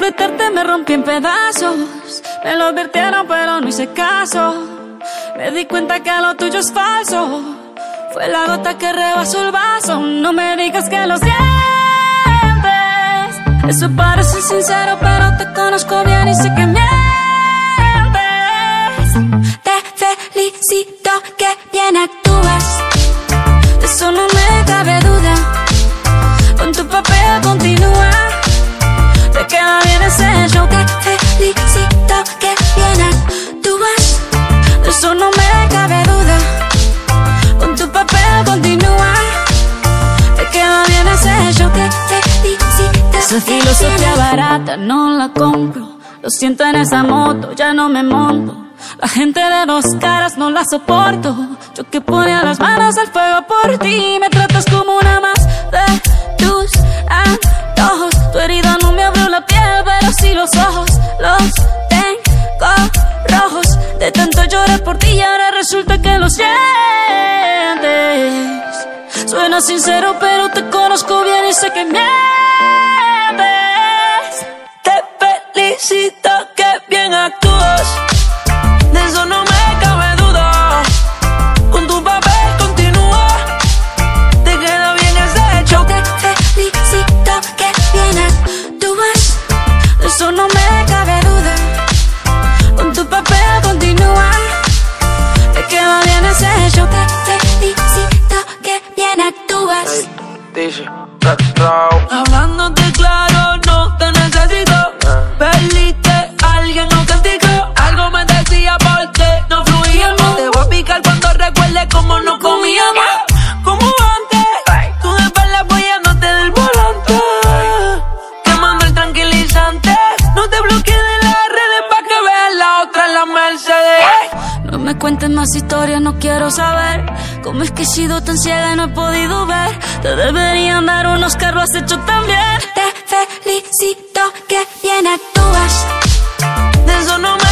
completarte me rompí en pedazos. Me lo advirtieron pero no hice caso. Me di cuenta que lo tuyo es falso. Fue la gota que rebasó el vaso. No me digas que lo sientes. Eso parece sincero pero te conozco bien y sé que mientes. Te felicito que bien actúas. De eso no me cabe duda. Con tu papel continúa. Te queda bien ese show. Te felicito que bien actúas. De eso no me cabe duda. Con tu papel continúa. Te queda bien ese show. Te felicito. Esa filosofía barata no la compro. Lo siento en esa moto, ya no me monto. La gente de dos caras no la soporto. Yo que ponía las manos al fuego por ti. Me tratas como una más de tus antojos. Tu herida no me abrió la piel, pero sí los ojos. Los tengo rojos. De tanto llorar por ti y ahora resulta que lo sientes. Suena sincero pero te conozco bien y sé que mientes. Te felicito que bien actúas. De eso no me cabe duda. Con tu papel continúa. Te queda bien ese hecho. Te felicito que bien actúas. De eso no me cabe duda. Con tu papel continúa. Te queda bien ese hecho. Te felicito que bien actúas. Hey, dice, hablándote claro, no te necesito. Perdiste a alguien o castigo. Algo me decía porque no fluíamos. Te voy a picar cuando recuerdes cómo nos comíamos. Como antes, tú de espalda apoyándote del volante. Quemando el tranquilizante. No te bloquees de las redes pa' que veas la otra en la Mercedes. No me cuentes más historias, no quiero saber. Cómo es que he sido tan ciega y no he podido ver. Te deberían dar un Oscar, lo has hecho tan bien. Te felicito que bien actúas. De eso no me